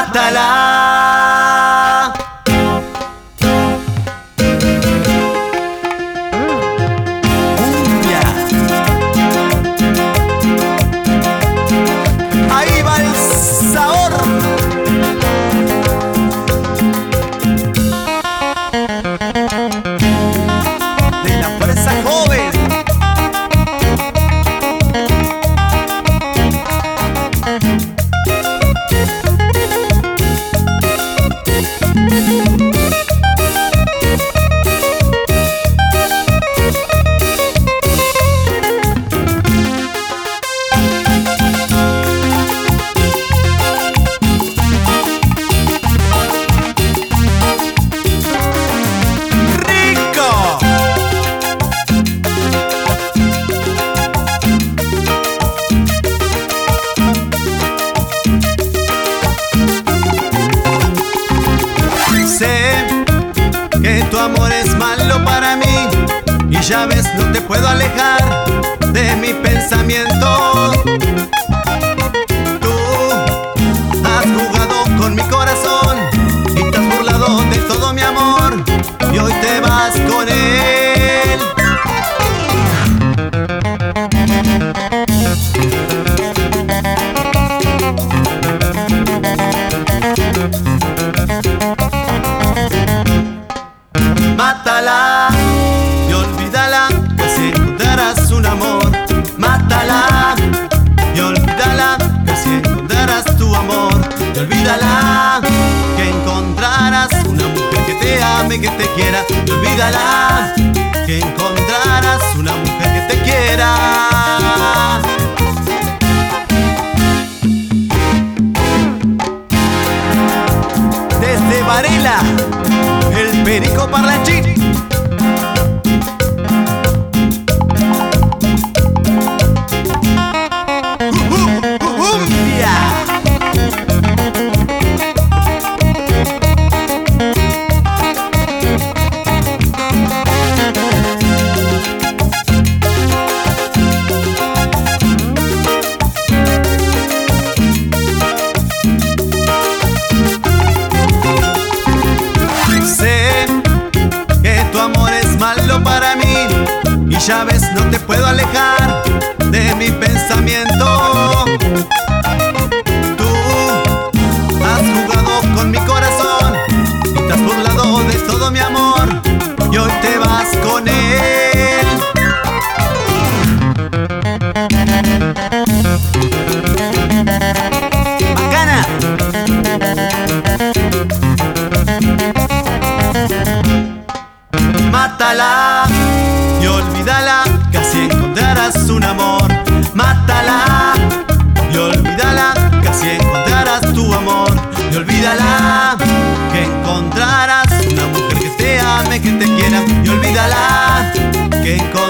mátala. Cumbia. Ahí va el sabor. De la fuerza joven. Que tu amor es malo para mí y ya ves, no te puedo alejar de mi pensamiento. Tú has jugado con mi corazón y te has burlado de todo mi amor y hoy te vas con él. Mátala y olvídala, que así encontrarás un amor. Mátala y olvídala, que así encontrarás tu amor. Y olvídala, que encontrarás una mujer que te ame, que te quiera. Y olvídala, que encontrarás una mujer que te quiera. Desde Varela, el Perico Parlanchín. ¡Cumbia! Malo para mí y ya ves, no te puedo alejar de mi pensamiento. Tú has jugado con mi corazón y te has burlado de todo mi amor y hoy te vas con él. ¡Bacana! Mátala y olvídala, que así encontrarás un amor. Mátala y olvídala, que así encontrarás tu amor. Y olvídala, que encontrarás una mujer que te ame, que te quiera. Y olvídala, que encontrarás